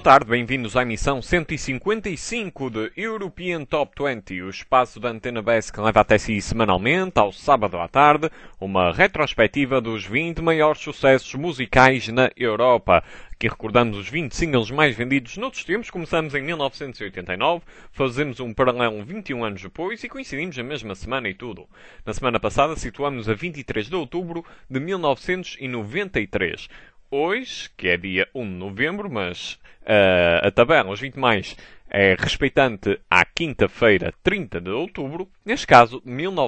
tarde, bem-vindos à emissão 155 de European Top 20, o espaço da Antena BES que leva até si semanalmente, ao sábado à tarde, uma retrospectiva dos 20 maiores sucessos musicais na Europa. Aqui recordamos os 20 singles mais vendidos noutros tempos, começamos em 1989, fazemos um paralelo 21 anos depois e coincidimos na mesma semana e tudo. Na semana passada situamos a 23 de outubro de 1993. Hoje, que é dia 1 de novembro, mas a tabela, os 20 mais, é respeitante à quinta-feira, 30 de outubro, neste caso,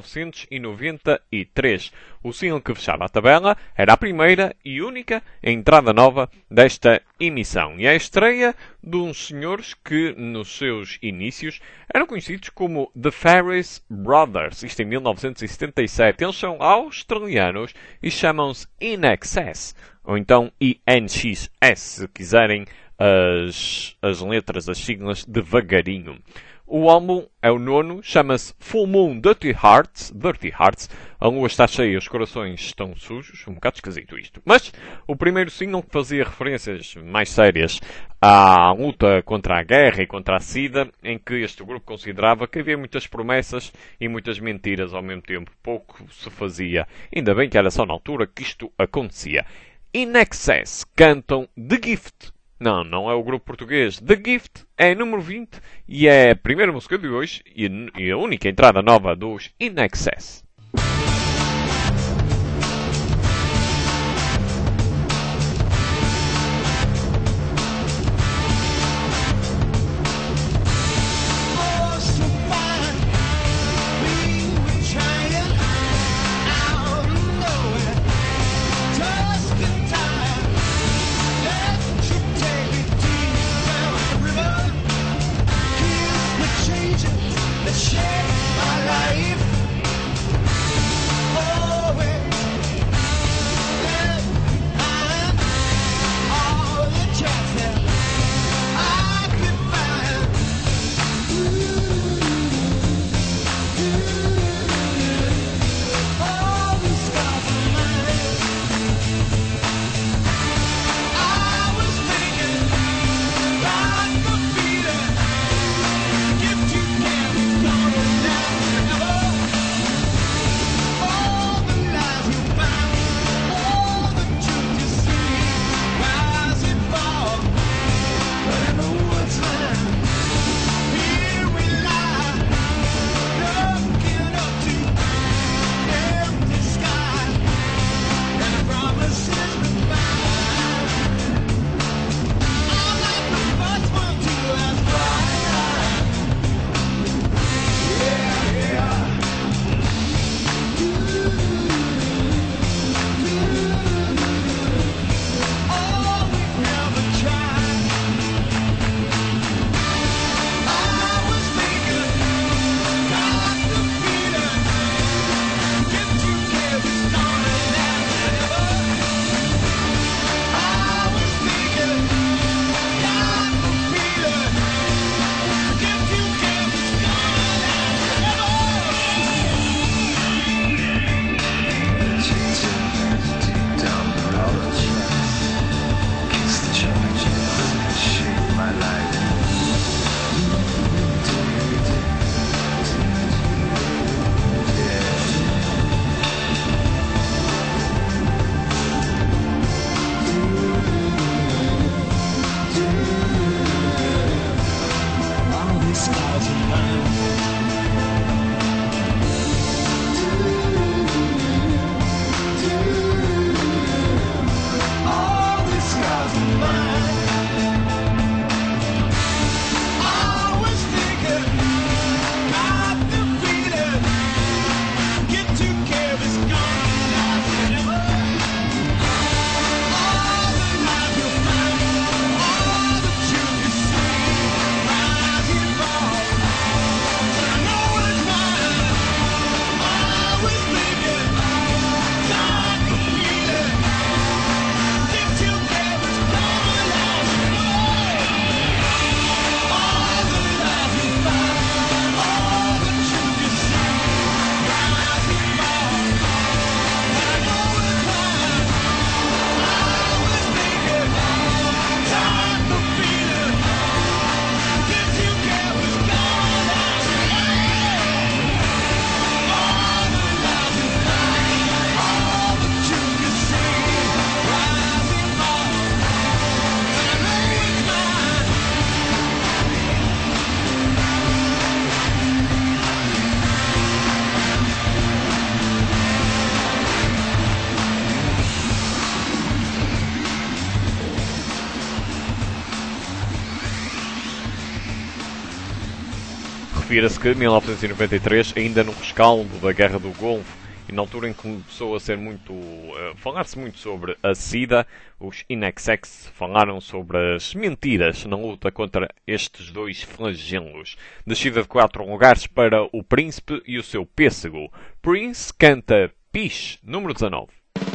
1993. O single que fechava a tabela era a primeira e única entrada nova desta emissão. E é a estreia de uns senhores que, nos seus inícios, eram conhecidos como The Ferris Brothers. Isto em 1977. Eles são australianos e chamam-se In Excess. Ou então INXS, se quiserem as letras, as siglas devagarinho. O álbum é o nono, chama-se Full Moon Dirty Hearts. A lua está cheia, os corações estão sujos. Um bocado esquisito isto. Mas o primeiro single que fazia referências mais sérias à luta contra a guerra e contra a SIDA, em que este grupo considerava que havia muitas promessas e muitas mentiras ao mesmo tempo. Pouco se fazia. Ainda bem que era só na altura que isto acontecia. In Excess cantam The Gift. Não é o grupo português. The Gift é número 20 e é a primeira música de hoje e a única entrada nova dos In Excess. Down. Refira-se que 1993, ainda no rescaldo da Guerra do Golfo, e na altura em que começou a ser falar-se muito sobre a SIDA, os INXX falaram sobre as mentiras na luta contra estes dois flagelos. Descida de 4 lugares para o Príncipe e o seu pêssego. Prince canta Pish, número 19.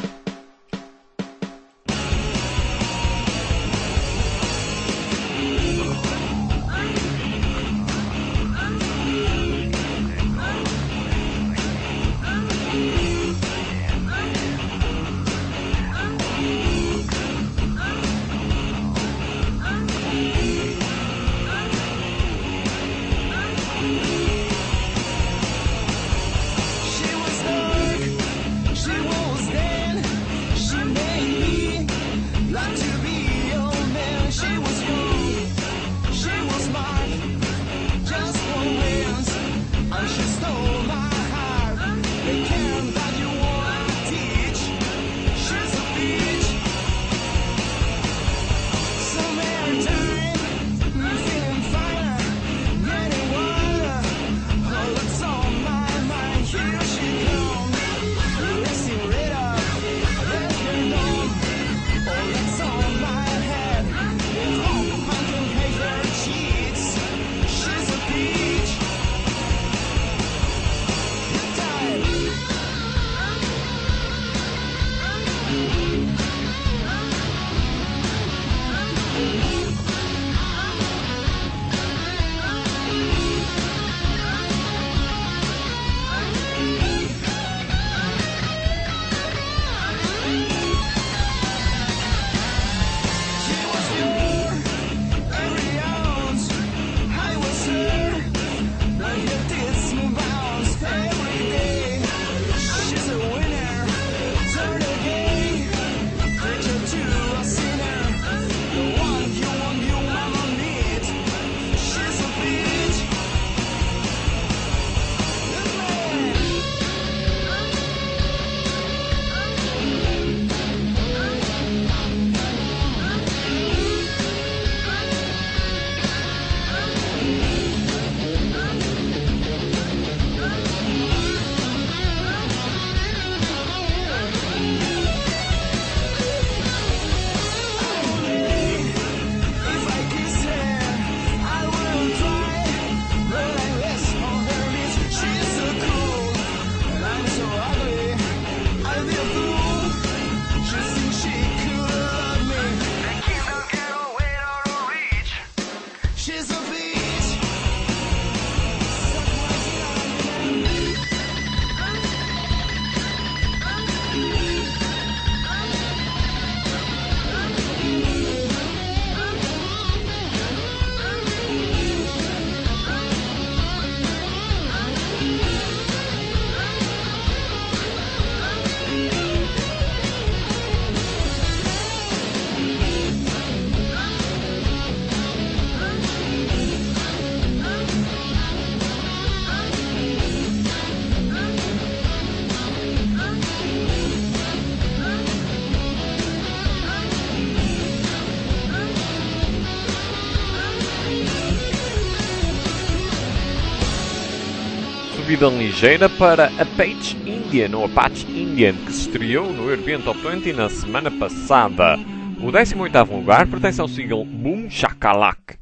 Subida ligeira para Apache Indian, ou Apache Indian, que se estreou no European Top 20 na semana passada. O 18º lugar pertence ao single Boom Shakalak.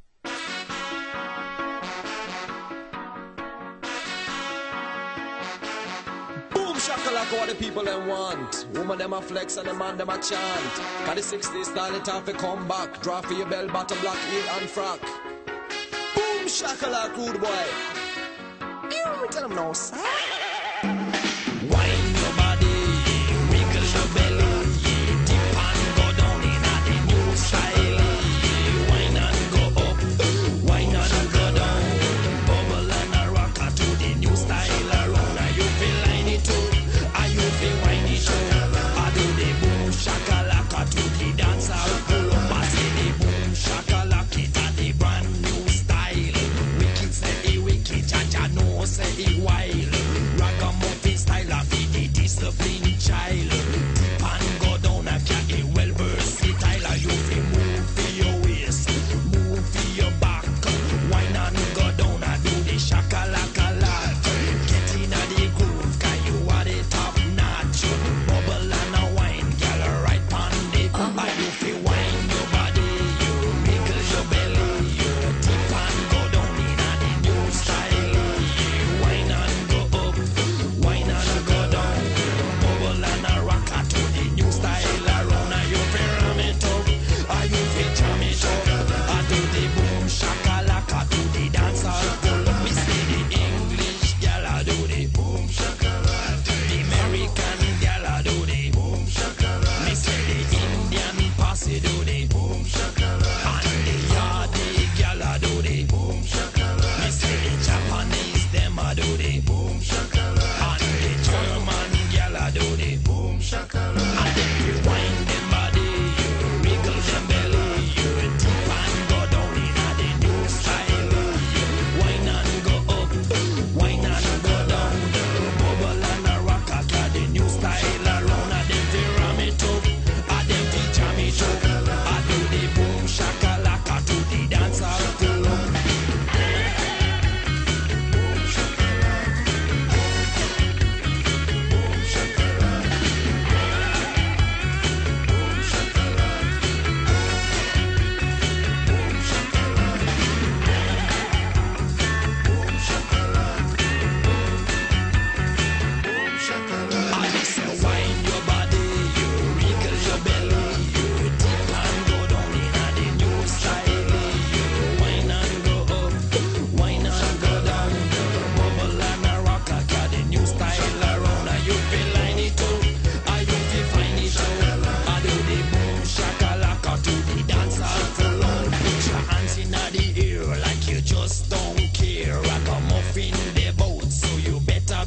Boom shakalaka what the people them want. Woman them a flex and the man them a chant. Got the 60s style it off a come back. Draw for your bell bottom black heel and frock. Boom shakalaka rude boy. You tell them no sir. Wine your body, wiggle your belly, dip and go down in a the new style. Wine and go up, wine and go down, bubble and a rock to the new style around. Are you feel line it up? Are you feel wine it up? I do the boom shakalaka to the dancer pull up. I say the boom shakalaka it a the brand new style. Wicked say it wicked, Jaja no say it wild. Ragamuffin style of the disciplined child. Dip and go down a cat it well versatile. You feel move for your waist, move for your back. Wine and go down a do the shakalaka.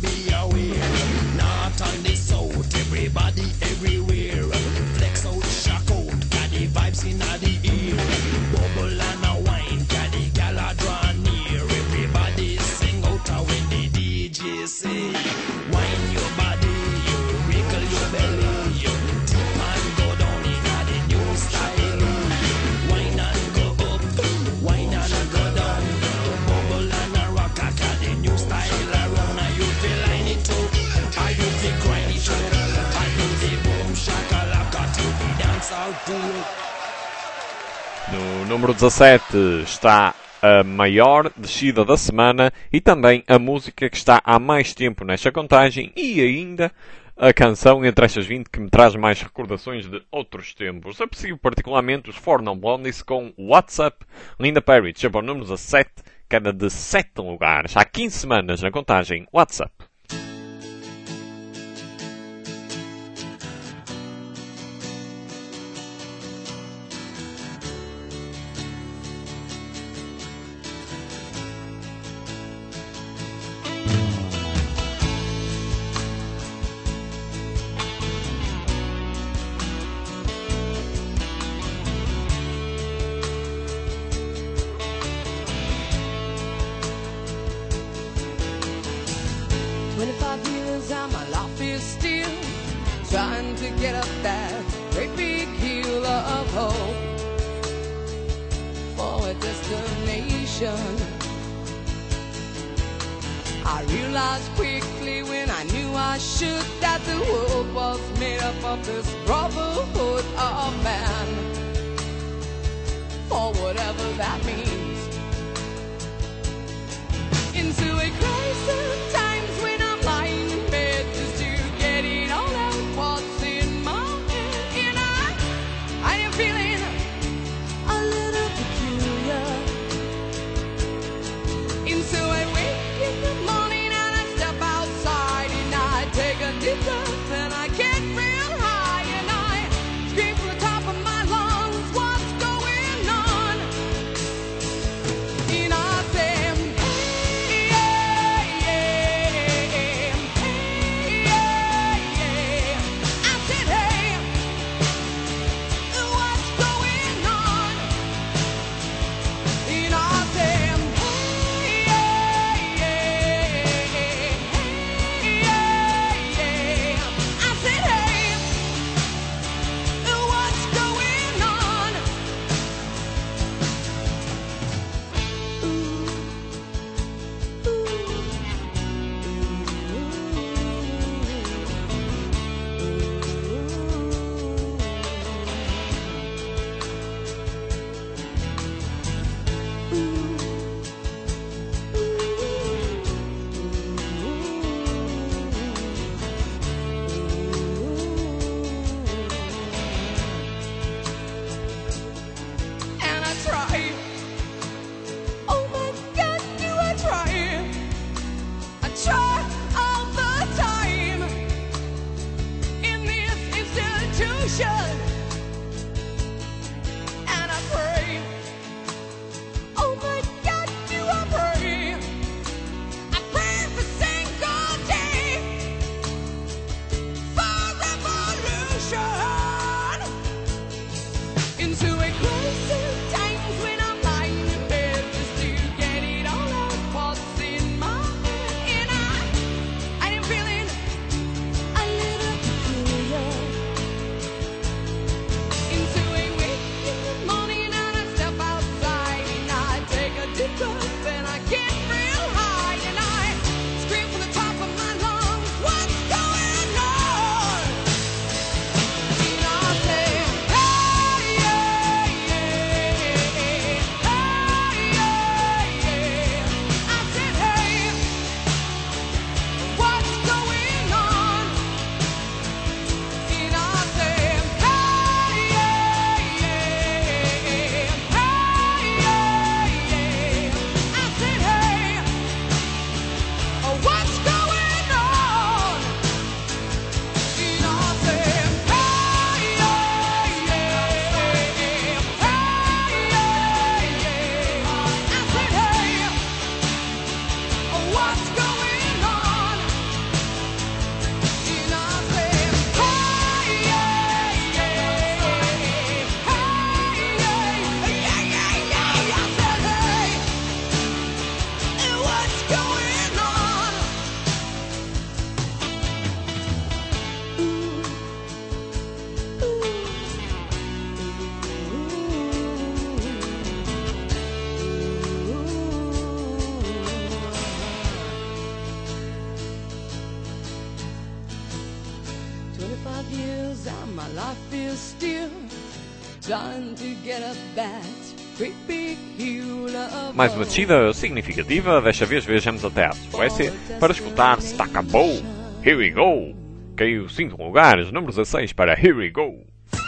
be aware. North and the south, everybody everywhere. Flex out, shock out, got the vibes in the ear. Bubble and a wine, got the gal a draw near. Everybody sing out when the DJ say, wine your body, wrinkle your belly, dip and go down in the new style. Wine and go up, wine and go down. Bubble and a rock, I got the new style around. Are you feel like it too? Are you feel grind it too? Are you the boom shakalaka to the dance out too? No número 17 está a maior descida da semana e também a música que está há mais tempo nesta contagem e ainda a canção entre estas 20 que me traz mais recordações de outros tempos. Aprecio particularmente os Four Non Blondies com WhatsApp. Linda Perry desceu para o número 17, queda de 7 lugares. Há 15 semanas na contagem WhatsApp. Trying to get up that great big hill of hope for a destination. I realized quickly when I knew I should that the world was made up of this brotherhood of man, for whatever that means. Into a crisis times when I'm lying in bed just to get it all out. What's in my head, and I am feeling a little peculiar. And so I wake in the morning and I step outside and I take a deep breath and I get real high and I scream from the top of my lungs, what's going on? And I say, hey, yeah, yeah, hey, yeah, yeah. I said, hey, what's going on? And I said, hey, yeah, yeah, hey, yeah, yeah. I said, hey, what's going on? And I try. Oh my God, do I try? I try all the time in this institution. And I pray. Oh my God, do I pray? I pray every single day for revolution. Into a crisis times when I'm lying in bed just to get it all out. What's in my head, and I am feeling a little peculiar. years and my life is still trying to get up that great big hill of Mais uma descida significativa, desta vez viajamos até à Suécia para escutar Stackabo. Here we go! Caiu 5 lugares, número 16 para Here we go!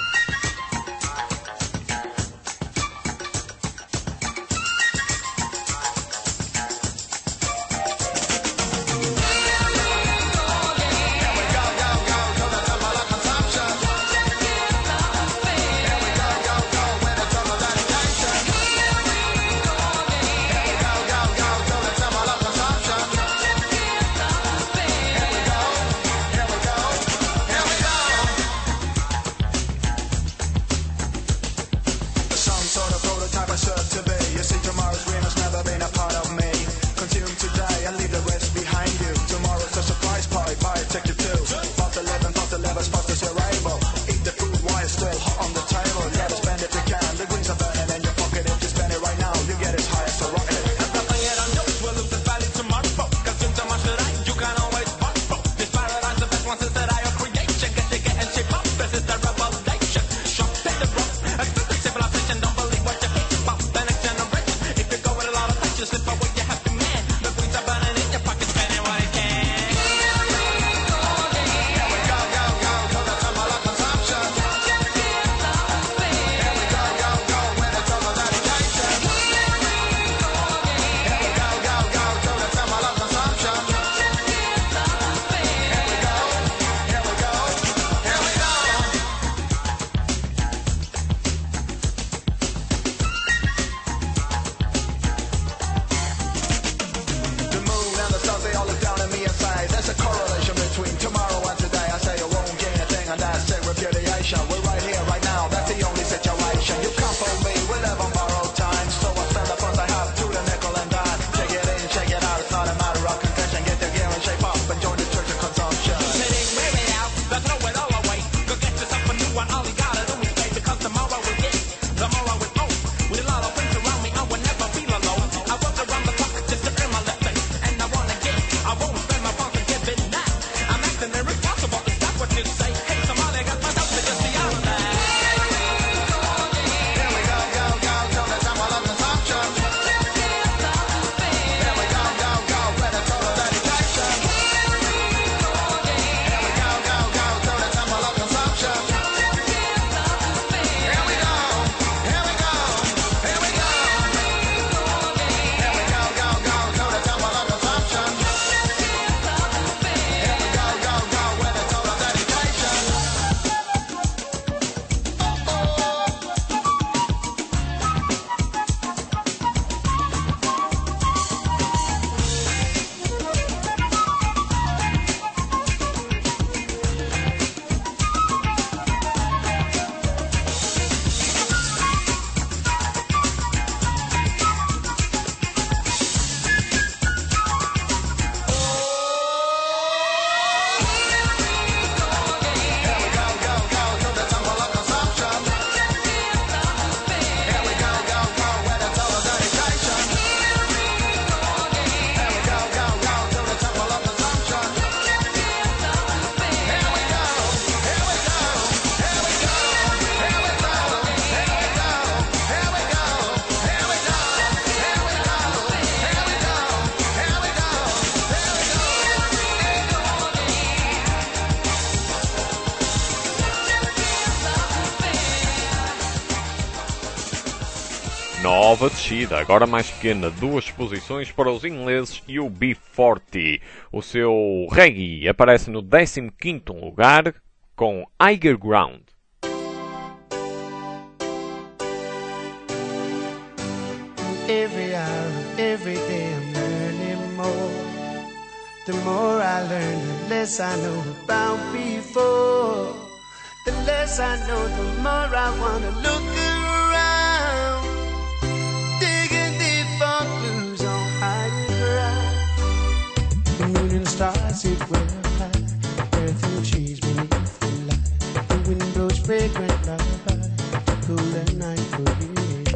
Nova descida, agora mais pequena, 2 posições para os ingleses e o B40. O seu reggae aparece no 15º lugar com Higher Ground. Every hour, every day I'm learning more. The more I learn, the less I know about before. The less I know, the more I wanna look around. Digging deep for clues on higher ground. The moon and the stars sit well high. Earth and trees beneath the light. The wind blows fragrant lullaby. Cool at night for you.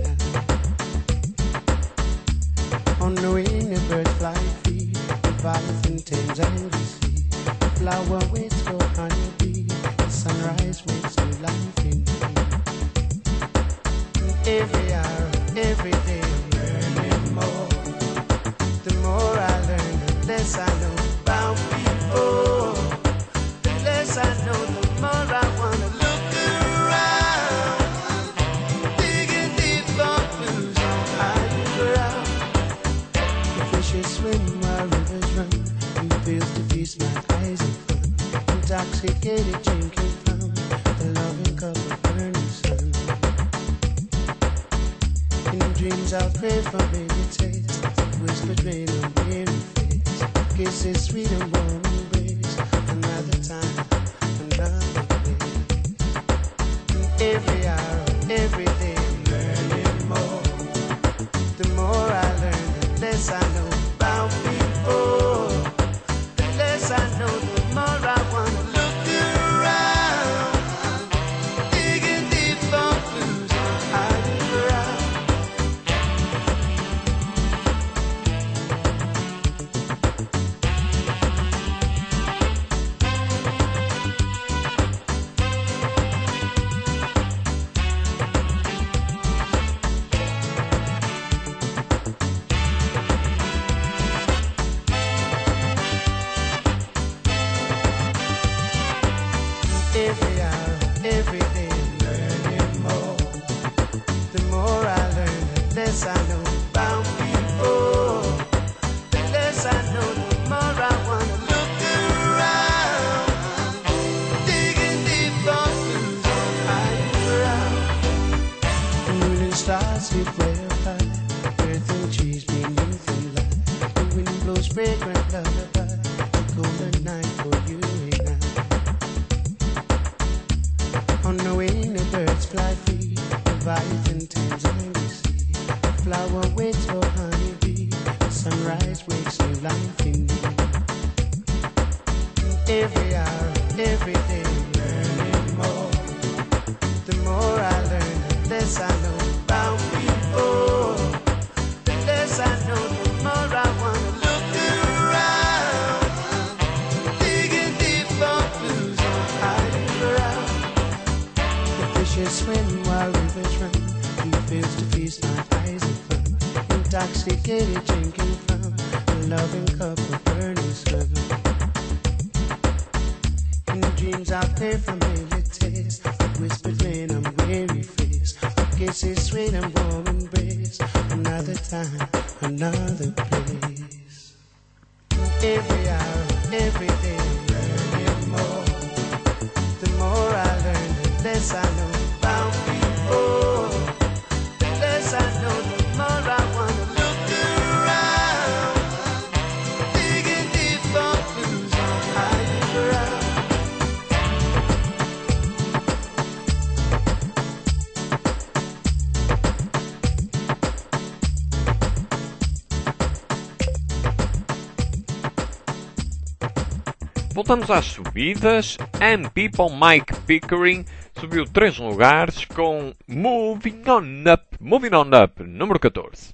On the wing, the birds fly free. The Leviathan tames and we see. The flower waits for honeybee. The sun sunrise makes new life in me. Every hour, every day I'm learning more. The more I learn, the less I know about people. The less I know, the more I wanna look around. Digging deep for clues on hiding ground. The fishes swim while rivers run. New fields to feast my eyes in fun. Intoxicated drinking from the loving cup of burning sun. In dreams I'll pray for baby taste. Whispered rain on weary face. Kisses sweet and warm embrace. Another time, another place. Every hour, every day I'm learning more. The more I learn, the less I know about people. The less I know, the more I wanna look around. Digging deep for clues on hiding ground. Every hour, every day I'm learning more. The more I learn, the less I know about people. The less I know, the more I wanna look around. Digging deep for clues on hiding ground. The moon and stars sleep way up high. Earth and trees beneath the light. The wind blows fragrant lullaby. The golden night for you and I. On the wing, the birds fly free. Leviathan tames and we see. The flower waits for honeybee. The sunrise wakes new life in me. Every hour, every day, I'm learning more. The more I learn, the less I know about people. The less I know, the more I wanna look around. Digging deep for clues on hiding ground. The fishes swim while rivers run. New fields to feast my eyes in fun. Intoxicated drinking from the loving cup of burning sun. In dreams I pray for familiar taste. Whispered rain on weary face. Kisses sweet and warm embrace. Another time, another place. Every hour, every day I'm learning more. The more I learn, the less I know about people. The less I know, the more I wanna look around. Digging deep for clues on hiding ground. Voltamos às subidas. And People, Mike Pickering subiu 3 lugares com Moving On Up, número 14.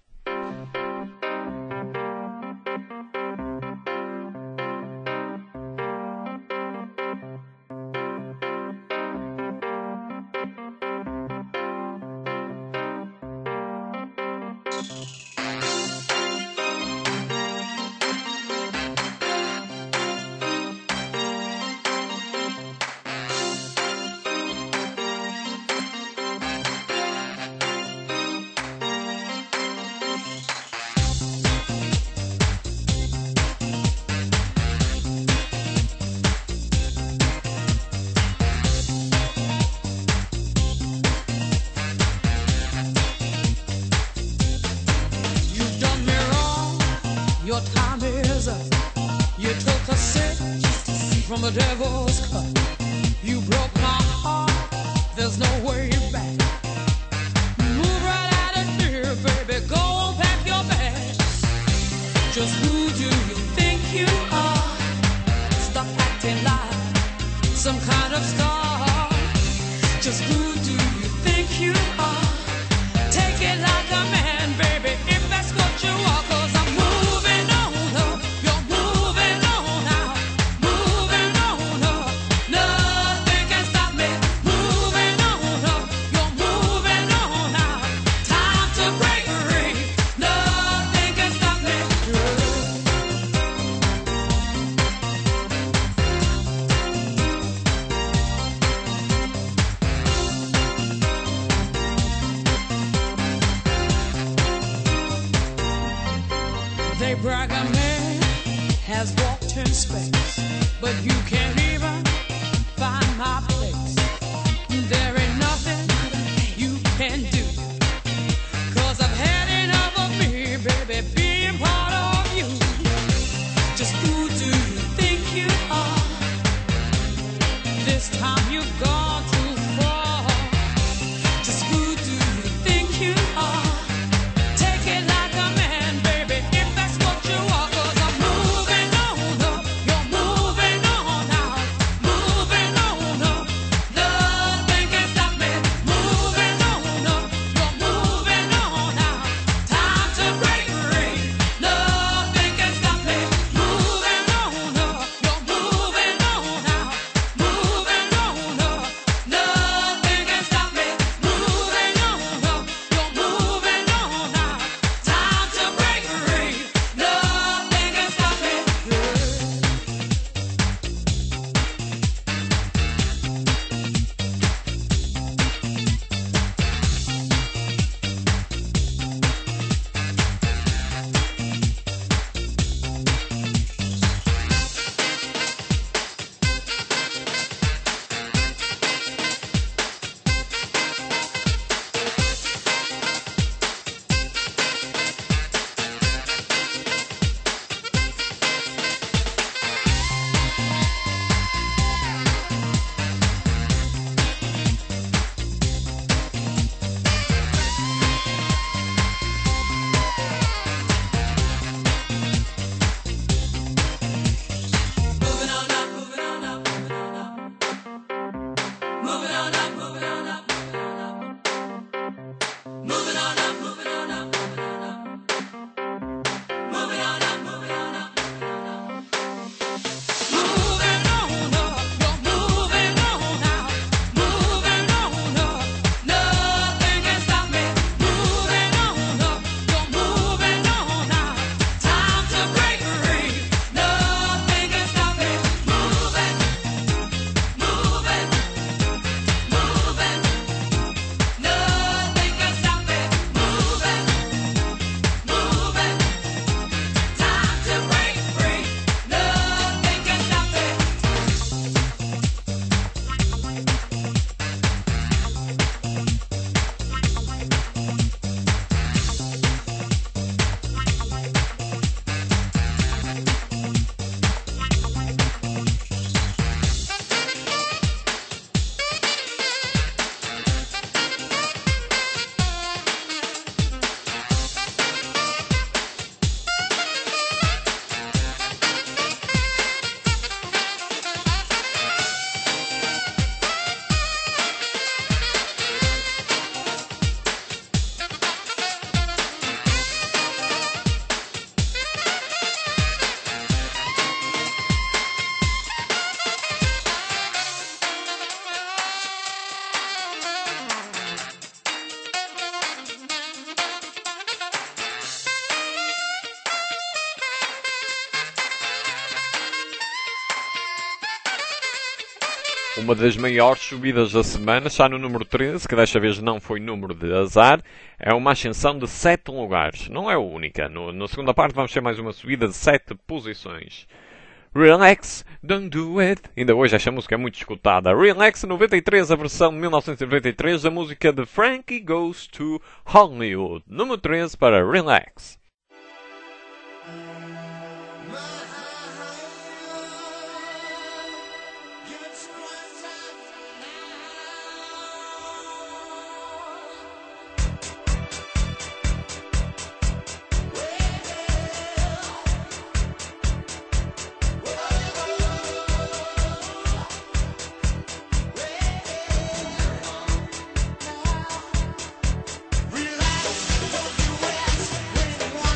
Your time is up. You took a sip from the devil's cup. You broke my heart. There's no way back. Move right out of here, baby. Go and pack your bags. Just who do you think you are? Stop acting like some kind of star. Just who do you think you are? Take it like a man, baby, if that's what you are. 'Cause I'm moving on up. You're moving on out. Moving on up. Nothing can stop me space, but you can't even find my place. There ain't nothing you can do, 'cause I've had enough of me, baby, being part of you. Just who do you think you are? This time you've gone too far. Just who do you think you are? Take it like a man, baby, if that's what you are. 'Cause I'm moving on up, you're moving on out, moving on up. Nothing can stop me. Moving on up, you're moving on out. Time to break free. Nothing can stop me. Moving on up, you're moving on out, moving on up. Nothing can stop me. Moving on up, you're moving on out. Time to break free. Nothing can stop me. Moving on up, moving on up, moving on up. Moving on up, moving on up, moving on up. Moving on up, moving on up, moving on up. Moving on up, moving on up, moving on up. Moving on up, you're moving on out. Moving on up, nothing can stop me. Moving on up, you're moving on out. Time to break free. Nothing can stop me. Moving, moving, moving. Nothing can stop me. Moving, moving. Time to break free. Nothing can stop me. Uma das maiores subidas da semana está no número 13, que desta vez não foi número de azar. É uma ascensão de 7 lugares. Não é a única. Na segunda parte vamos ter mais uma subida de 7 posições. Relax, don't do it. Ainda hoje esta música é muito escutada. Relax 93, a versão de 1993 da música de Frankie Goes to Hollywood. Número 13 para Relax. Relax, don't do it when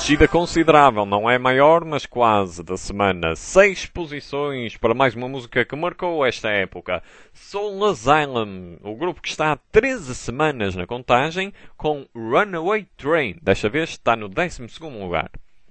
descida considerável, não é maior, mas quase, da semana. 6 posições para mais uma música que marcou esta época. Soul Asylum, o grupo que está há 13 semanas na contagem, com Runaway Train. Desta vez está no 12º lugar.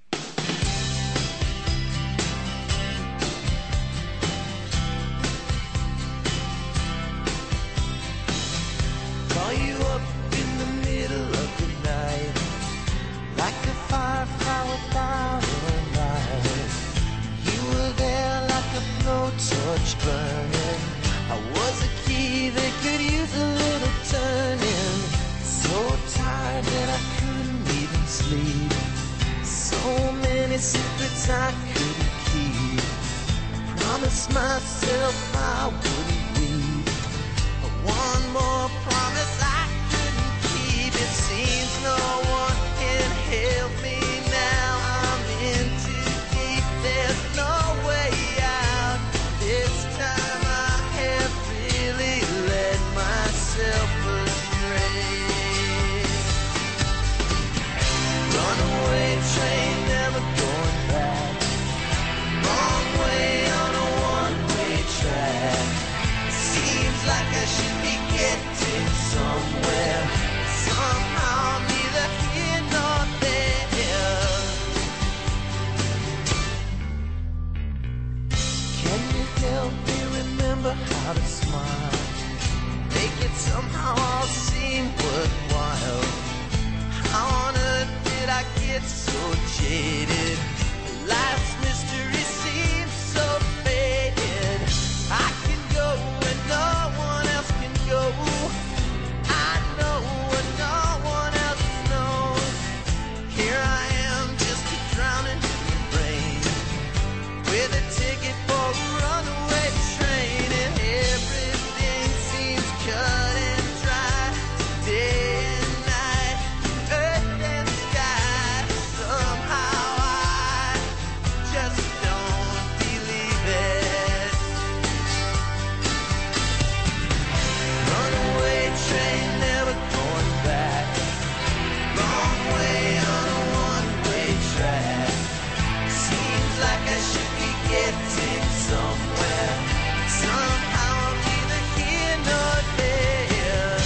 Call you up in the middle of the night, like a firefly without a light. You were there like a blowtorch burning. I was a key that could use a little turning. So tired that I couldn't even sleep. So many secrets I couldn't keep. I promised myself I wouldn't weep. One more promise I couldn't keep. It seems no one can help me now. I'm in too deep. There's no way out. This time I have really let myself astray. Runaway train, never going back. Wrong way on a one-way track. Seems like I should be getting somewhere. Somehow neither here nor there. Can you help me remember how to smile? Make it somehow all seem worthwhile. How on earth did I get so jaded? Life's mystery seems so faded. I can go where no one else can go. I know what no one else knows. Here I am, just a drowning in the rain, with a ticket for a runaway train, and everything seems cut and dry. Day and night, earth and sky. Somehow I just don't believe it. Runaway train, never going back. Wrong way on a one-way track. Seems like I should be getting somewhere. Somehow I'm neither here nor there.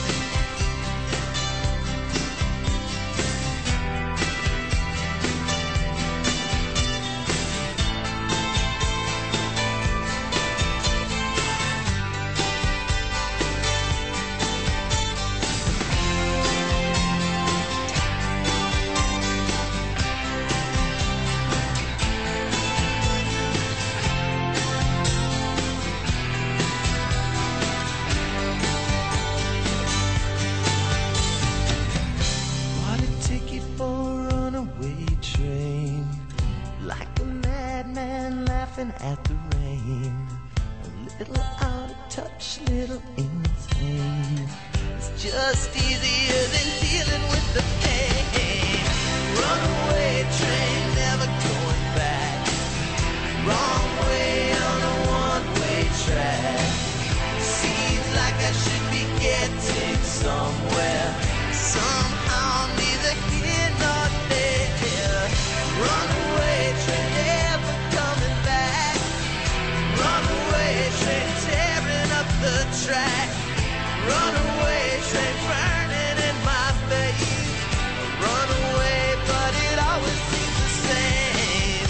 Bought a ticket for a runaway train, like a madman laughing at the rain. A little out of touch, little insane. It's just easier than dealing with the pain. Runaway train, never going back. Wrong way on a one-way track. Seems like I should be getting somewhere. Somehow neither here nor there. Runaway train, never coming back. Runaway train, tearing up the track. Runaway train, burning in my face. Runaway, but it always seems the same.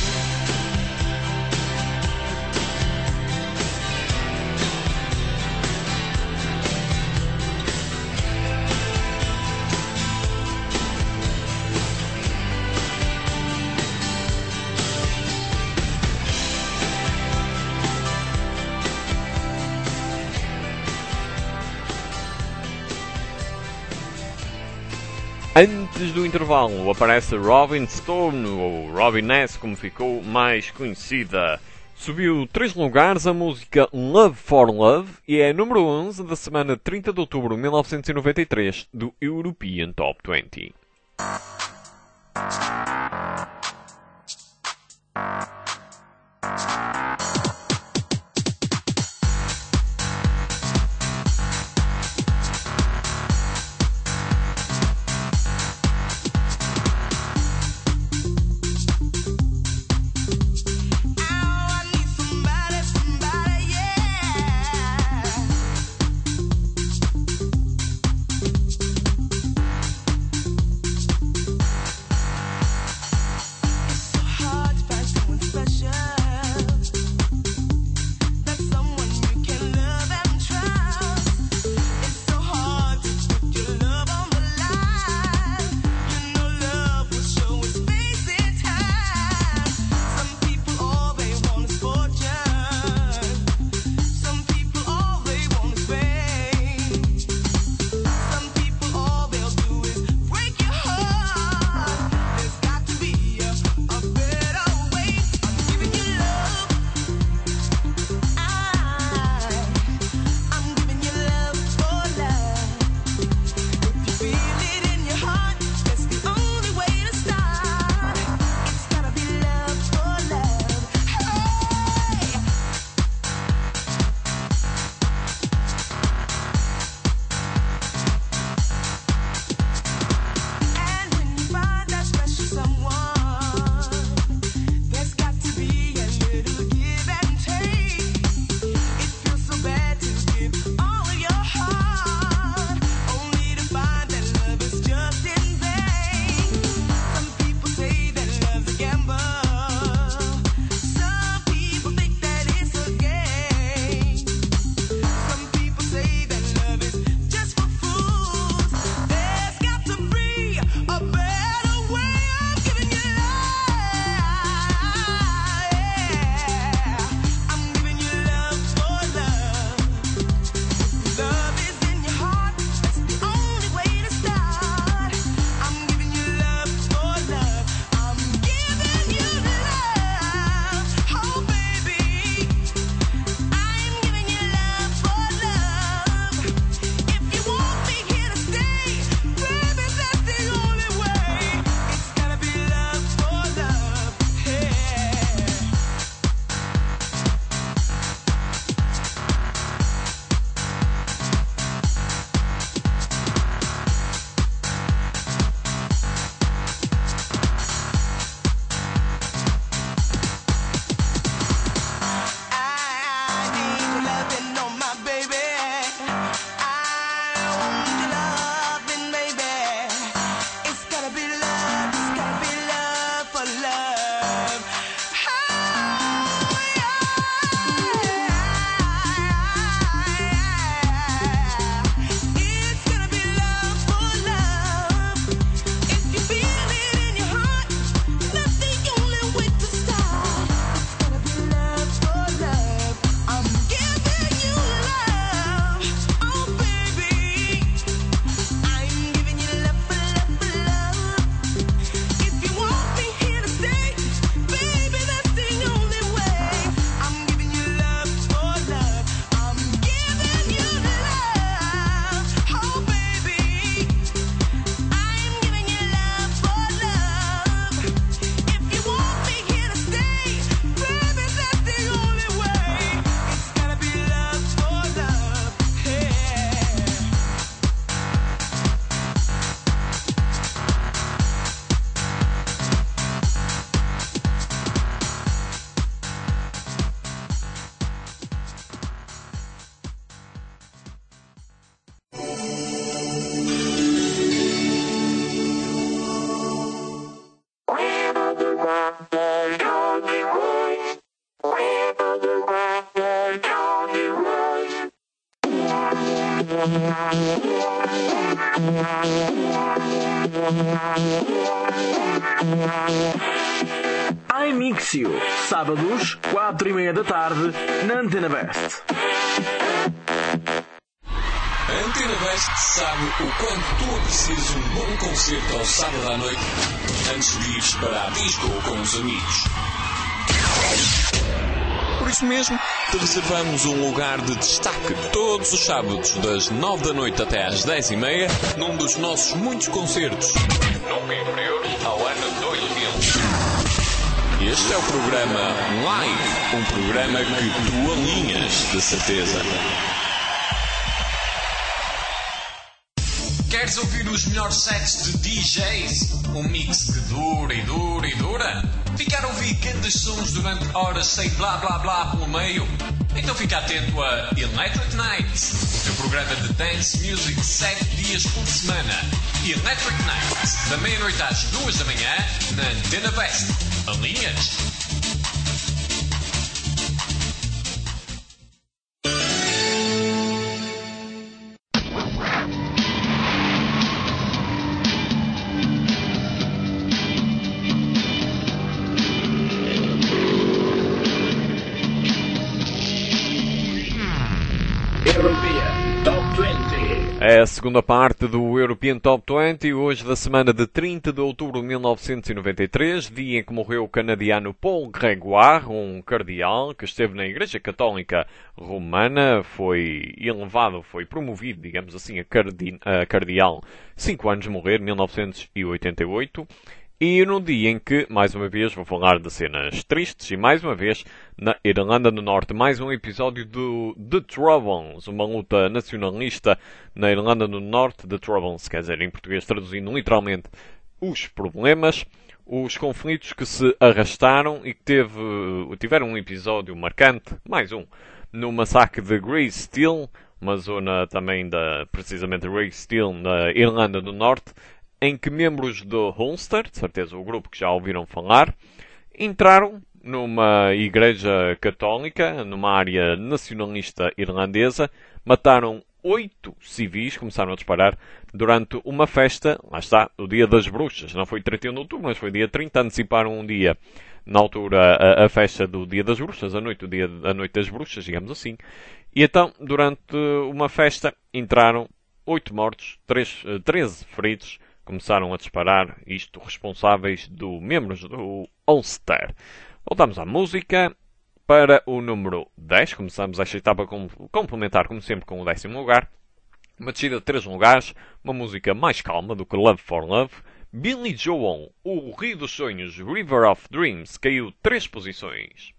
Antes do intervalo aparece Robin Stone, ou Robin S, como ficou mais conhecida. Subiu 3 lugares a música Love for Love e é número 11 da semana 30 de outubro de 1993 do European Top 20. iMixio, sábados, 4:30 da tarde, na Antena Best. A Antena Best sabe o quanto tu aprecias um bom concerto ao sábado à noite antes de ires para a disco com os amigos. Por isso mesmo, te reservamos um lugar de destaque todos os sábados, das 9 da noite até às 10:30, num dos nossos muitos concertos. Nunca inferiores ao ano 2000. Este é o programa Live, um programa que tu alinhas, de certeza. Queres ouvir os melhores sets de DJs? Um mix que dura e dura e dura? Ficar a ouvir grandes sons durante horas sem blá blá blá pelo meio? Então fica atento a Electric Nights, o teu programa de dance music 7 dias por semana. Electric Nights, da meia-noite às 2 da manhã, na Antena Best. Alinhas? É a segunda parte do European Top 20, hoje da semana de 30 de outubro de 1993, dia em que morreu o canadiano Paul Grégoire, um cardeal que esteve na Igreja Católica Romana, foi elevado, foi promovido, digamos assim, a cardeal 5 anos de morrer, 1988. E no dia em que, mais uma vez, vou falar de cenas tristes e, mais uma vez, na Irlanda do Norte, mais um episódio do The Troubles, uma luta nacionalista na Irlanda do Norte. The Troubles, quer dizer, em português, traduzindo literalmente, os problemas, os conflitos que se arrastaram e que tiveram um episódio marcante, mais um, no massacre de Greysteel, uma zona também precisamente de Greysteel, na Irlanda do Norte, em que membros do Ulster, de certeza o grupo que já ouviram falar, entraram numa igreja católica, numa área nacionalista irlandesa, mataram 8 civis, começaram a disparar durante uma festa, lá está, o Dia das Bruxas. Não foi 31 de outubro, mas foi dia 30, anteciparam um dia, na altura, a festa do Dia das Bruxas, a noite das Bruxas, digamos assim. E então, durante uma festa, entraram 8 mortos, 13 feridos, começaram a disparar, isto responsáveis membros do Ulster. Voltamos à música para o número 10. Começamos esta etapa complementar, como sempre, com o 10º lugar. Uma descida de 3 lugares, uma música mais calma do que Love for Love. Billy Joel, o Rio dos Sonhos, River of Dreams, caiu 3 posições.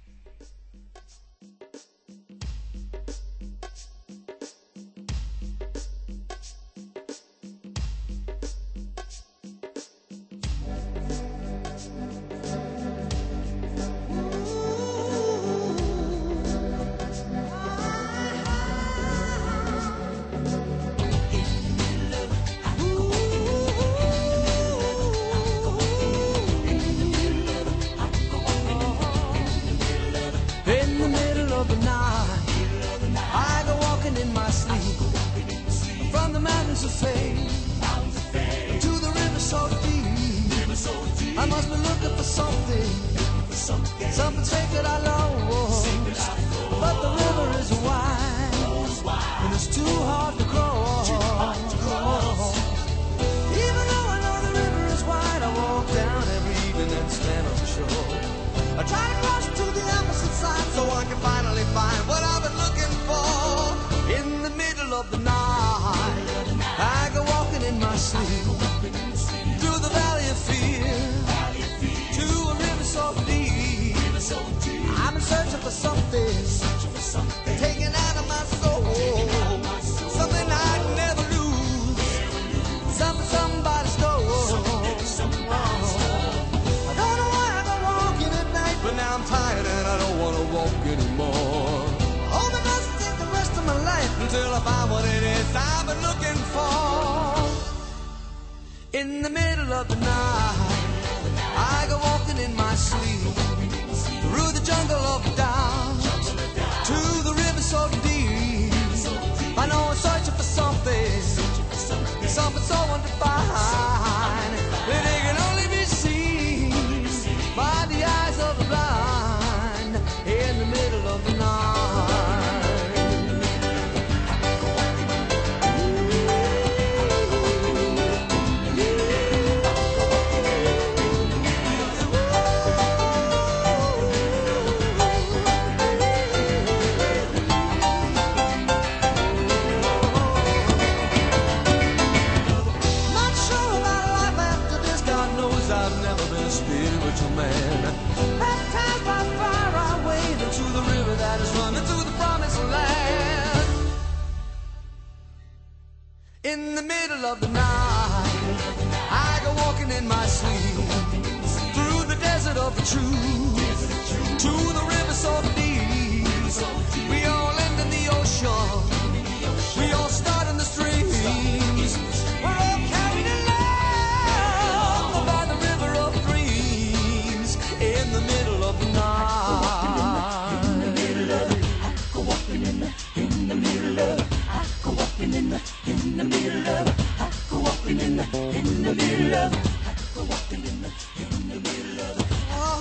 In the middle of the night, I go walking in my sleep through the jungle of doubt to the river so deep. I know I'm searching for something, something so undefined that it can only be seen by the eyes of the blind in the middle of the night. Not sure about life after this, God knows I've never been a spiritual man. Baptized by fire, I wade into the river that is running to the promised land. In the middle of the night, I go walking in my sleep through the desert of the truth to the river so deep. We all end in the ocean. We all start in the streams. We're all carried along by the river of dreams in the middle of the night. In the middle of it, I go walking in the middle of it. I go walking in the middle of it. I go walking in the middle of it. I go walking in the middle of it.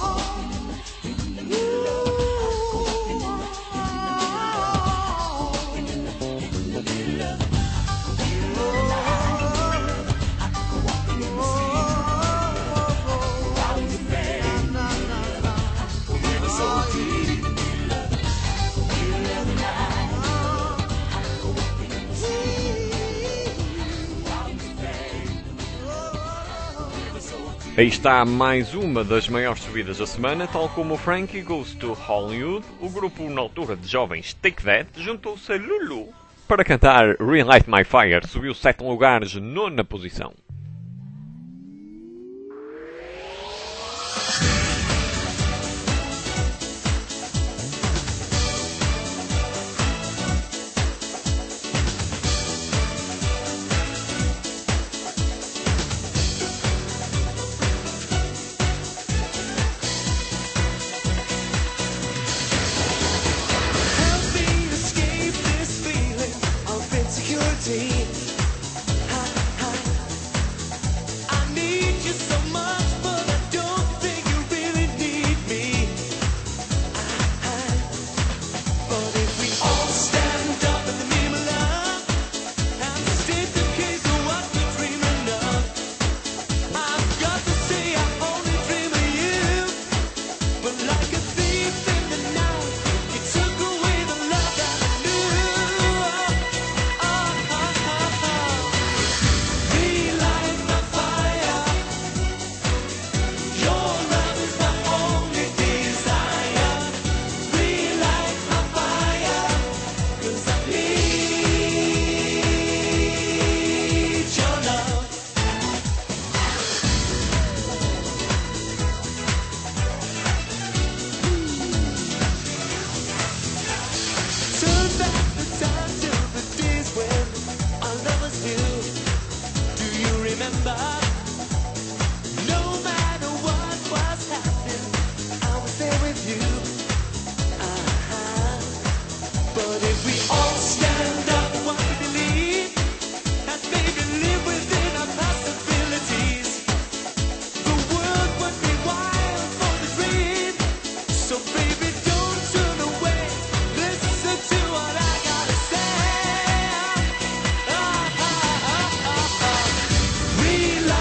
Aí está mais uma das maiores subidas da semana, tal como o Frankie Goes to Hollywood. O grupo, na altura de jovens Take That, juntou-se a Lulu para cantar Relight My Fire. Subiu 7 lugares, 9ª posição. Help me escape this feeling of insecurity. I need you so much, but I don't think you really need me. But if we all stand up in the name of love and state the case of what we're dreaming of, I've got to say I only dream of you. But like a thief in the night, you took away the love that I knew. Relight my fire. Your love is my only desire. Relight my fire, 'cause I need your love. Turn back the time to the days when our love was new. Do you remember? No matter what was happening, I was there with you. But if we all stand up, what we believe, and maybe live within our possibilities, the world would be wild for the dream. So baby, don't turn away. Listen to what I gotta say. Relight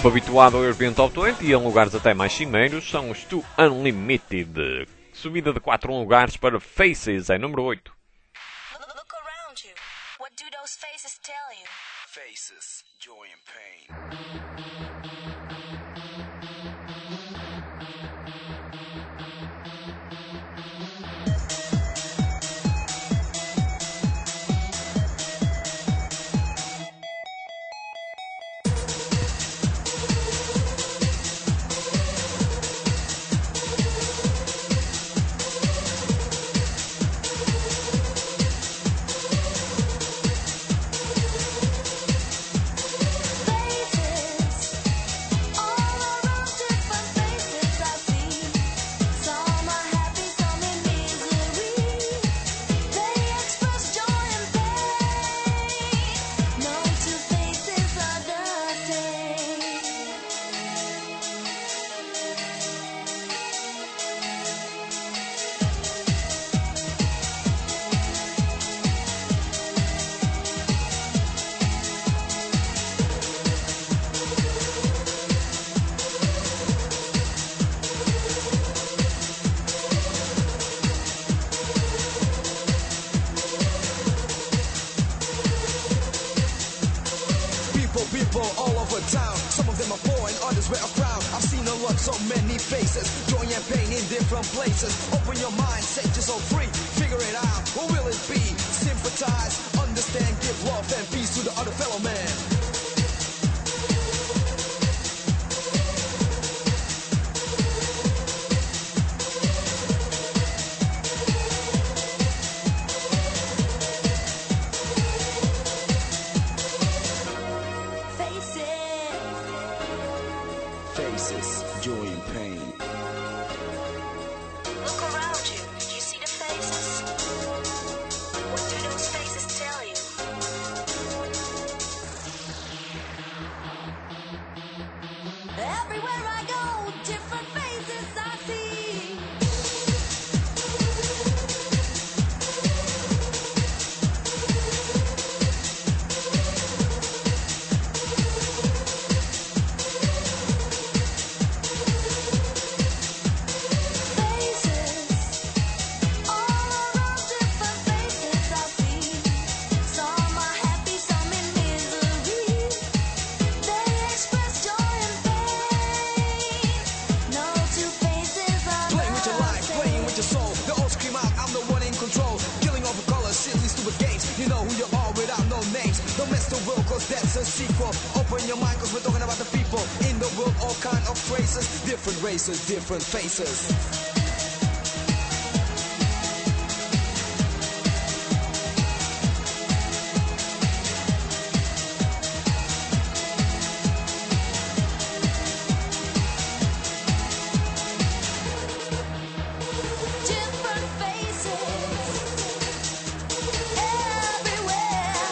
grupo habituado ao European Top 20 e em lugares até mais cimeiros são os Two Unlimited. Subida de 4 lugares para Faces em número 8. Look around you. What do those faces tell you? Faces, joy and pain. People all over town, some of them are poor and others wear a crown. I've seen a lot, so many faces, joy and pain in different places. Open your mind, set yourself free, figure it out, what will it be? Sympathize, understand, give love and peace to the other fellow man. Faces, joy and pain. Look around you. Do you see the faces? What do those faces tell you? Everywhere I go, different faces I see. That's a sequel. Open your mind, cause we're talking about the people in the world, all kind of races, different races, different faces. Different faces everywhere.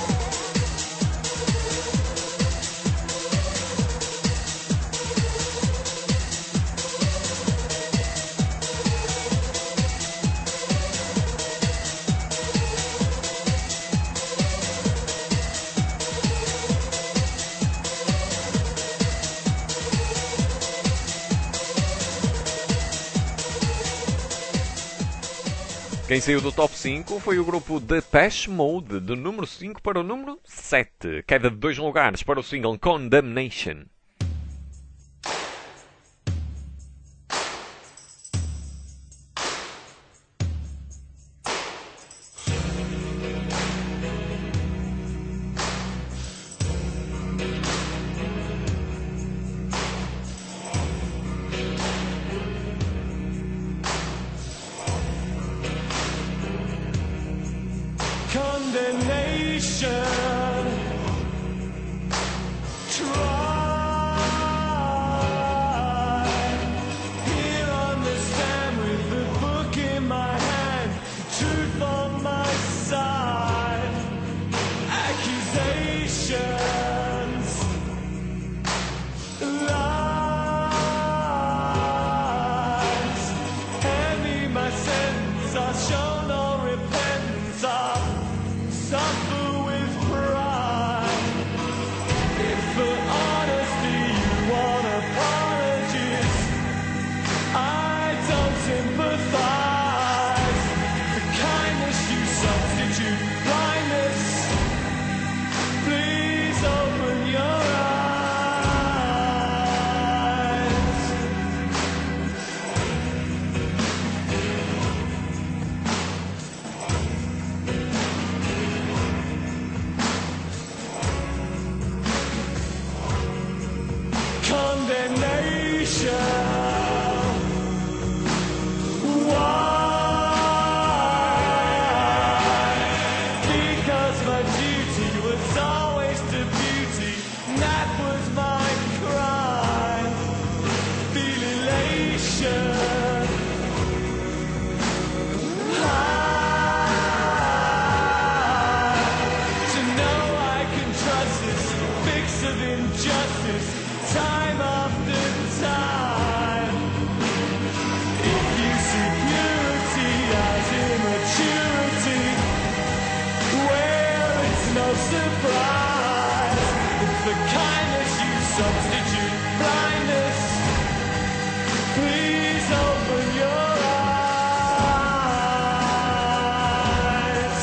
Quem saiu do top 5 foi o grupo Depeche Mode, do número 5 para o número 7. Queda de 2 lugares para o single Condemnation. Condemnation. Try here on the stand with the book in my hand, truth on my side, accusations, lies. Hand me my sentence, I'll show no repentance. I'll suffer with pride. If for honesty Because my duty was always to beauty, and that was my crime. Feel elation. To know I can trust this fix of injustice, time after time. If you see purity as immaturity, well, it's no surprise if the kindness you substitute blindness. Please open your eyes.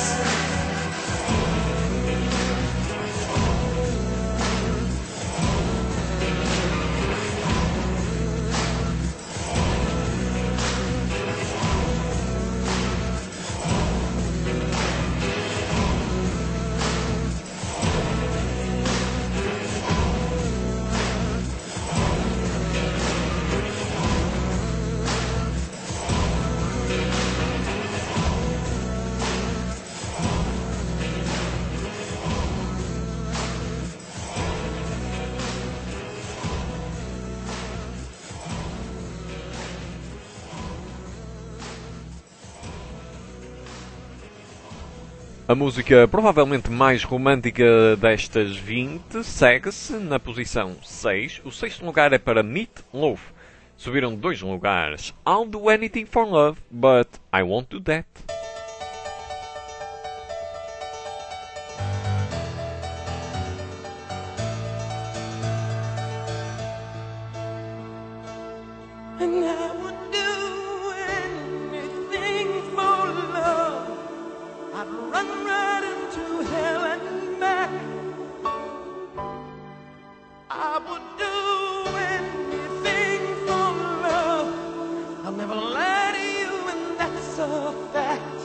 A música provavelmente mais romântica destas 20 segue-se na posição 6. O sexto lugar é para Meat Loaf. Subiram 2 lugares. I'll do anything for love, but I won't do that. And I would do anything for love. I'd run right into hell and back. I would do anything for love. I'll never lie to you, and that's a fact.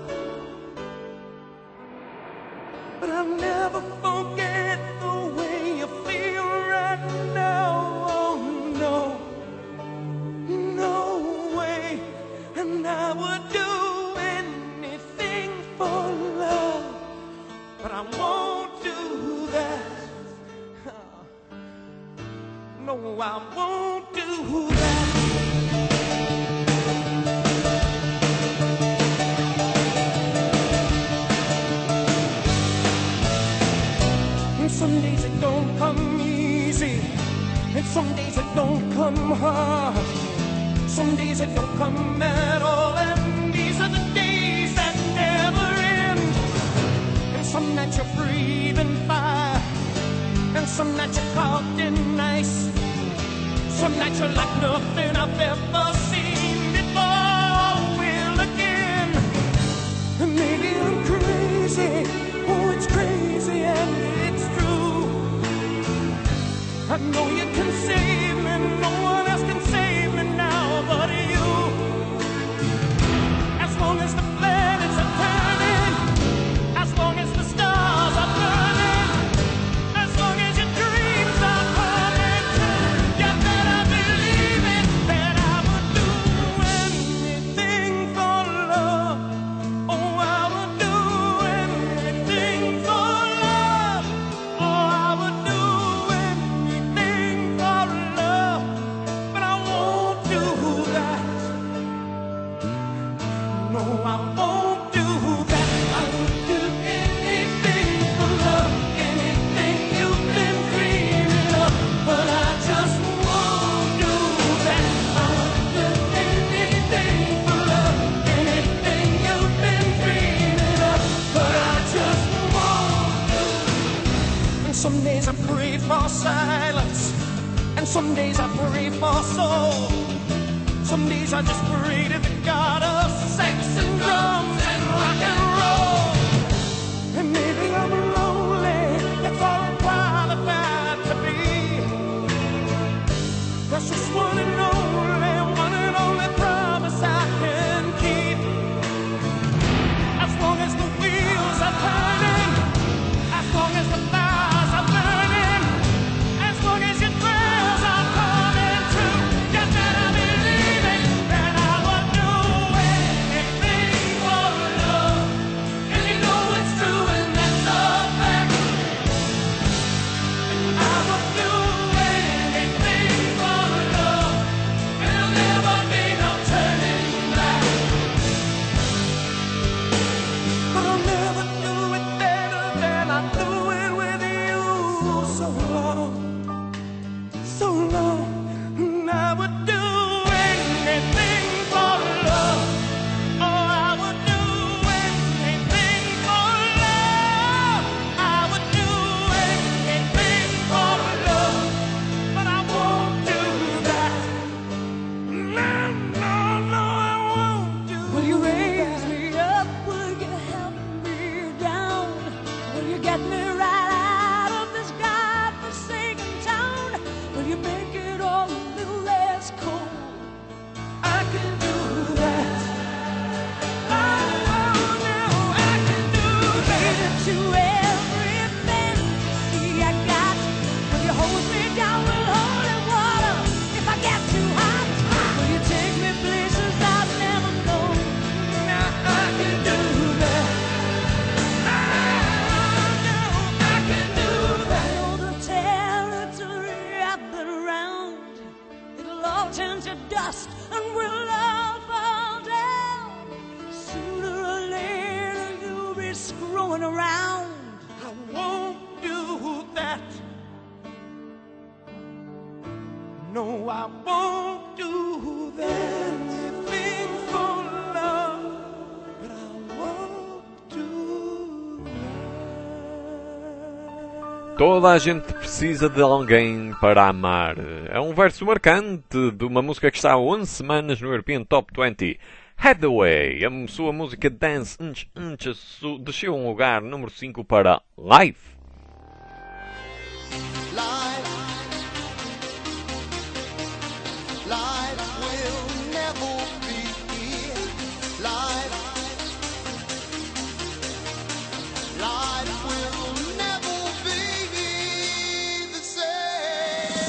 But I'll never forget the way you feel right now. Oh no. No way, and I would do anything for love, but I won't do that. No, I won't do that. And some days it don't come easy, and some days it don't come hard. Some days it don't come at all, and these are the days that never end. And some nights you're breathing fire, and some nights you're caught in ice. Some nights you're like nothing I've ever seen before. Will again, and maybe I'm crazy. Oh, it's crazy and it's true. I know you can save me, no one else can save me now but you. As long as the planets are turning, as long as the stars are burning, as long as your dreams are coming true, you better believe it, that I would do anything for love. Oh, I would do anything for love. Oh, I would do anything for love, but I won't do that. No, I won't do that. I would do anything for love, anything you've been dreaming of, but I just won't do that. I would do anything for love, anything you've been dreaming of, but I just won't do. And some days I pray for silence, and some days I pray for soul. Some days I just pray to the God of sex and drums and rock and roll. And maybe I'm lonely, that's all I'm qualified to be. That's just one and only promise I can keep. As long as the wheels are turning, as long as the fires are burning, as long as your prayers are coming true, you every fantasy I got. Will you hold me down with holy water if I get too hot? Will you take me places I've never known? Now I can do that. I can do that. I know the territory I've been around. It'll all turn to dust and we'll all fall down. Sooner or later you'll be screwing around. I won't do that. No, I won't do that. Anything for love, but I won't do that. Toda a gente precisa de alguém para amar. É um verso marcante de uma música que está há 11 semanas no European Top 20. Hathaway, a sua música Dance desceu um lugar número 5 para Live. Life will never be life. Life will never be the same.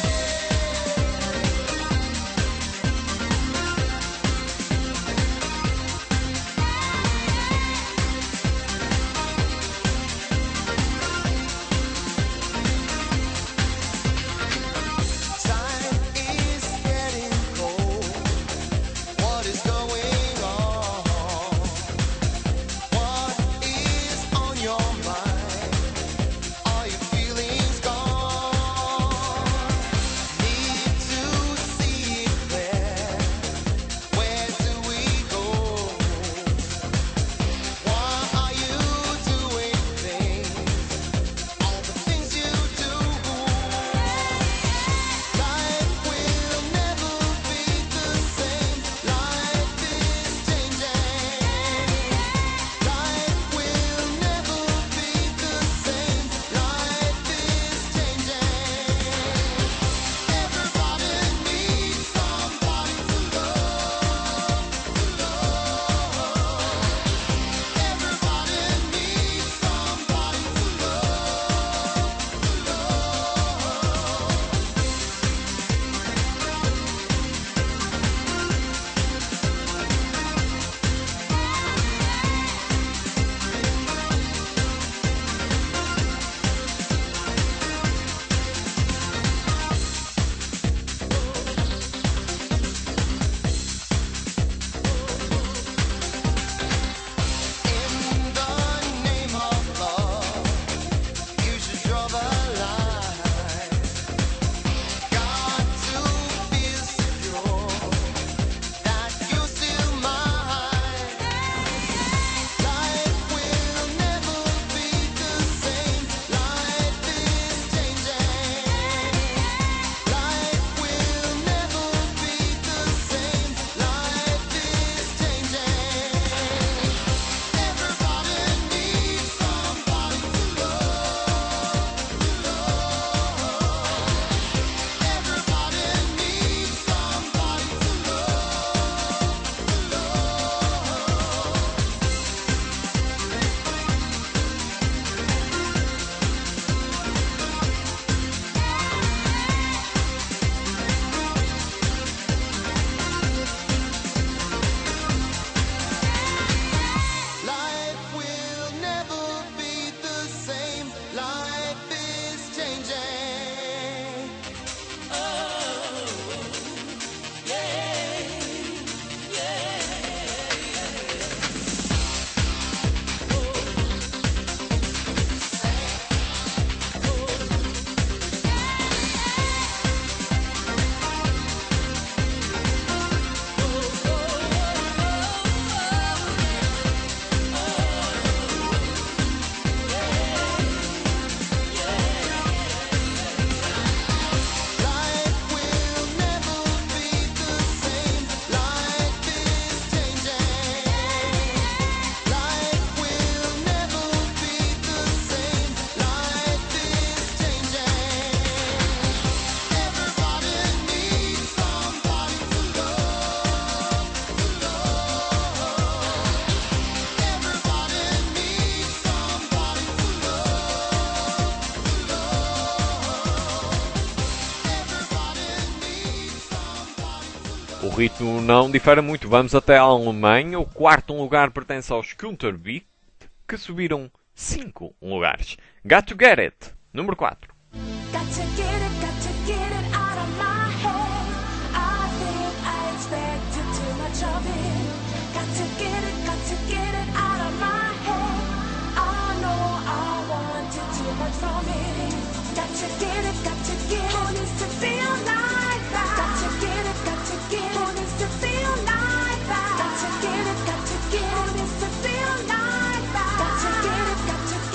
O ritmo não difere muito. Vamos até a Alemanha. O quarto lugar pertence aos Counterbeat, que subiram 5 lugares. Got to Get It, número 4. Got to get it out of my head. I think I expected too much of it. Got to get it out of my head. I know I wanted too much from it. Got to get it. Who needs to feel like that? Got to get it. Who needs to feel like that? Got to get it. Who needs to feel like that? Got to get it.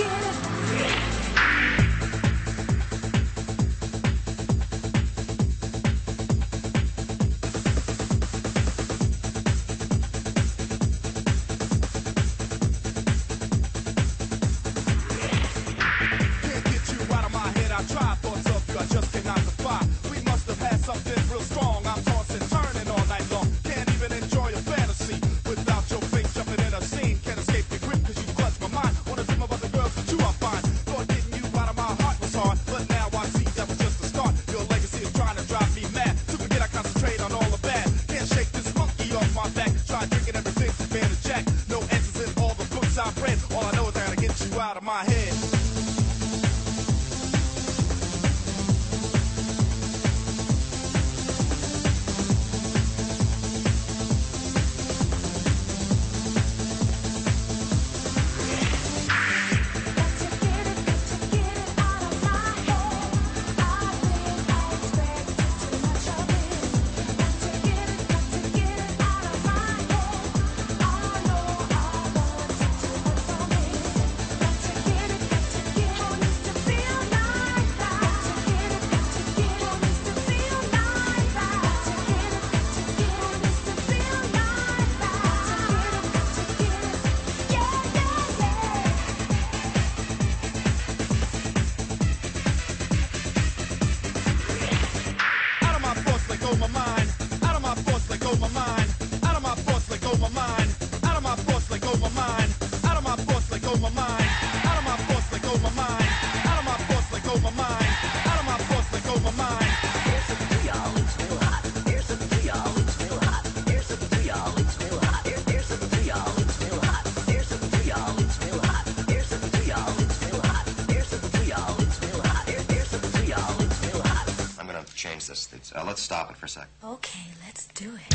Can't get you out of my head. I tried thoughts of you, I just cannot defy. We must have had something real strong. I'm tossing, turning all night long. Can't even enjoy a fantasy without your face jumping in a scene. Can't escape your grip because you clutch my mind. Wanna dream about the girls that you I find. Thought getting you out of my heart was hard, but now I see that was just a start. Your legacy is trying to drive me mad. To forget I concentrate on all the bad. Can't shake this monkey off my back. Try drinking everything from Van and Jack. No answers in all the books I've read. All I know is I gotta get you out of my head. Out of my thoughts, let go my mind. Out of my thoughts, let go my mind. Out of my thoughts, let go my mind. Out of my thoughts, let go my mind. Out of my thoughts, let go my mind. Out of my thoughts, let go my mind. Out of my thoughts, let go my mind. Out of my thoughts, let go my mind. Here's something for y'all, it's real hot. Here's something for y'all, it's real hot. Here's something for y'all, it's real hot. Here's something for y'all, it's real hot. Here's something for y'all, it's real hot. Here's something for y'all, it's real hot. Here's something for y'all, it's real hot. Here's something for y'all, it's real hot. I'm gonna change this. Let's stop it for a sec. Okay, let's do it.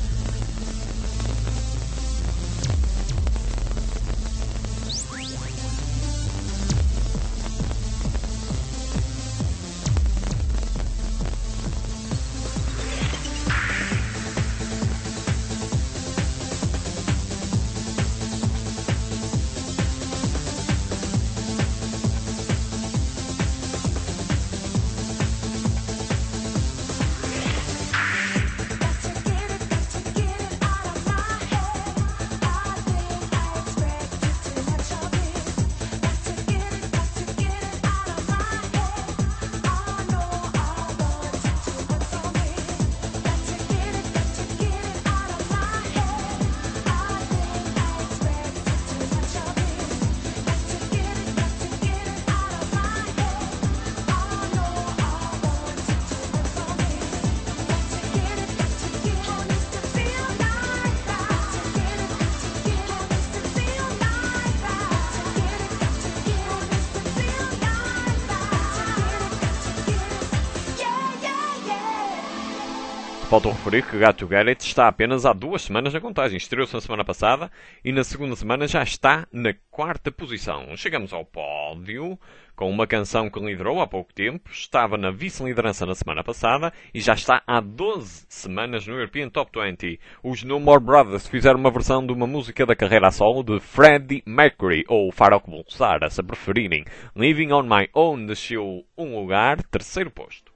Falta referir que Got to Get It está apenas há 2 semanas na contagem. Estreou-se na semana passada e na segunda semana já está na 4ª posição. Chegamos ao pódio com uma canção que liderou há pouco tempo, estava na vice-liderança na semana passada e já está há 12 semanas no European Top 20. Os No More Brothers fizeram uma versão de uma música da carreira a solo de Freddie Mercury, ou Farrokh Bulsara, se preferirem. Living on My Own desceu um lugar, 3º posto.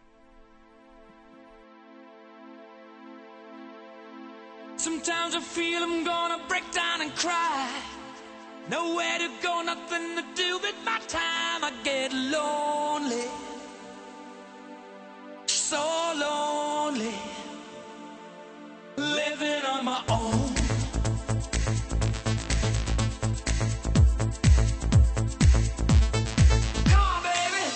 Sometimes I feel I'm gonna break down and cry. Nowhere to go, nothing to do with my time. I get lonely, so lonely, living on my own. Come on, baby.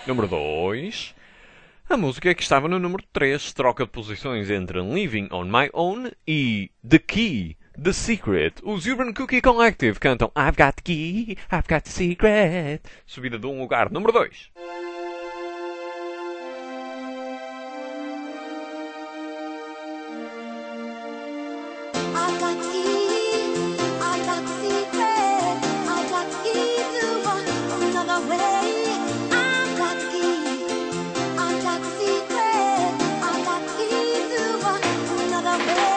Número 2. A música que estava no número 3 troca de posições entre Living on My Own e The Key, The Secret. Os Urban Cookie Collective cantam I've Got the Key, I've Got the Secret. Subida de um lugar. Número 2. I got key, I got secret, I got key to another way. I got key, I got secret, I got key to another way.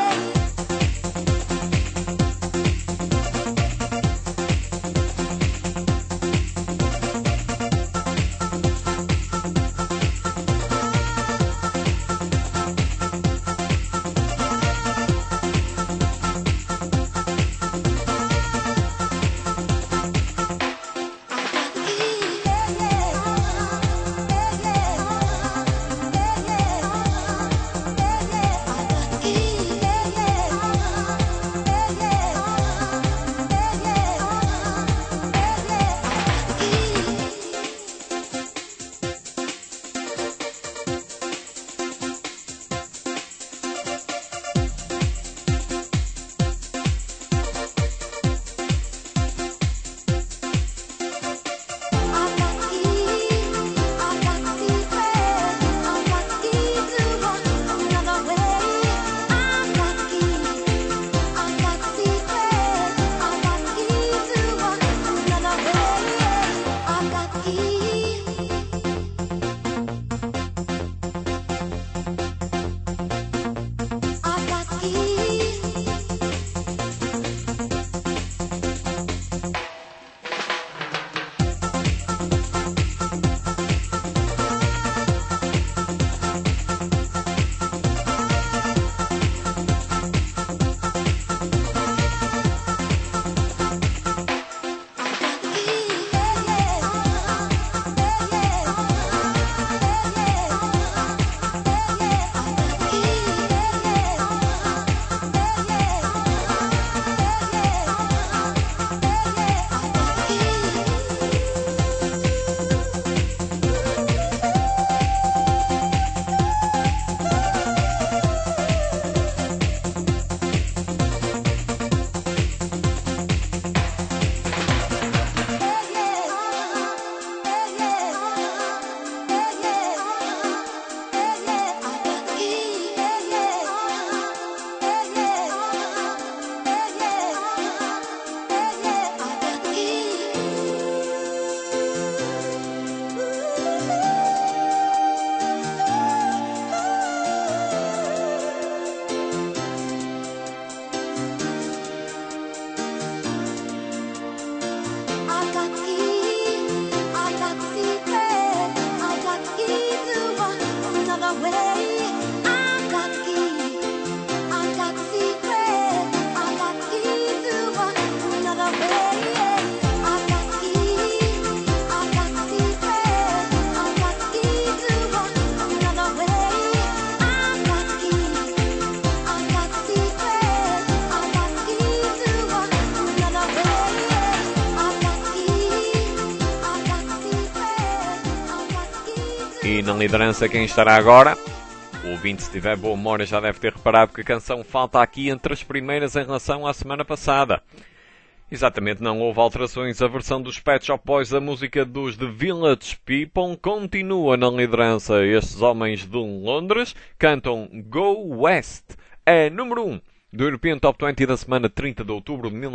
E na liderança quem estará agora? O ouvinte, se tiver boa memória, já deve ter reparado que a canção falta aqui entre as primeiras em relação à semana passada. Exatamente, não houve alterações. A versão dos Pet Shop Boys, a música dos The Village People, continua na liderança. Estes homens de Londres cantam Go West. É número 1 do European Top 20 da semana 30 de outubro de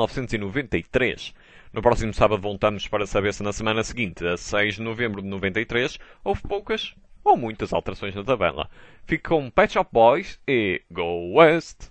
1993. No próximo sábado voltamos para saber se na semana seguinte, a 6 de novembro de 93, houve poucas ou muitas alterações na tabela. Fique com Pet Shop Boys e Go West.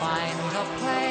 find a place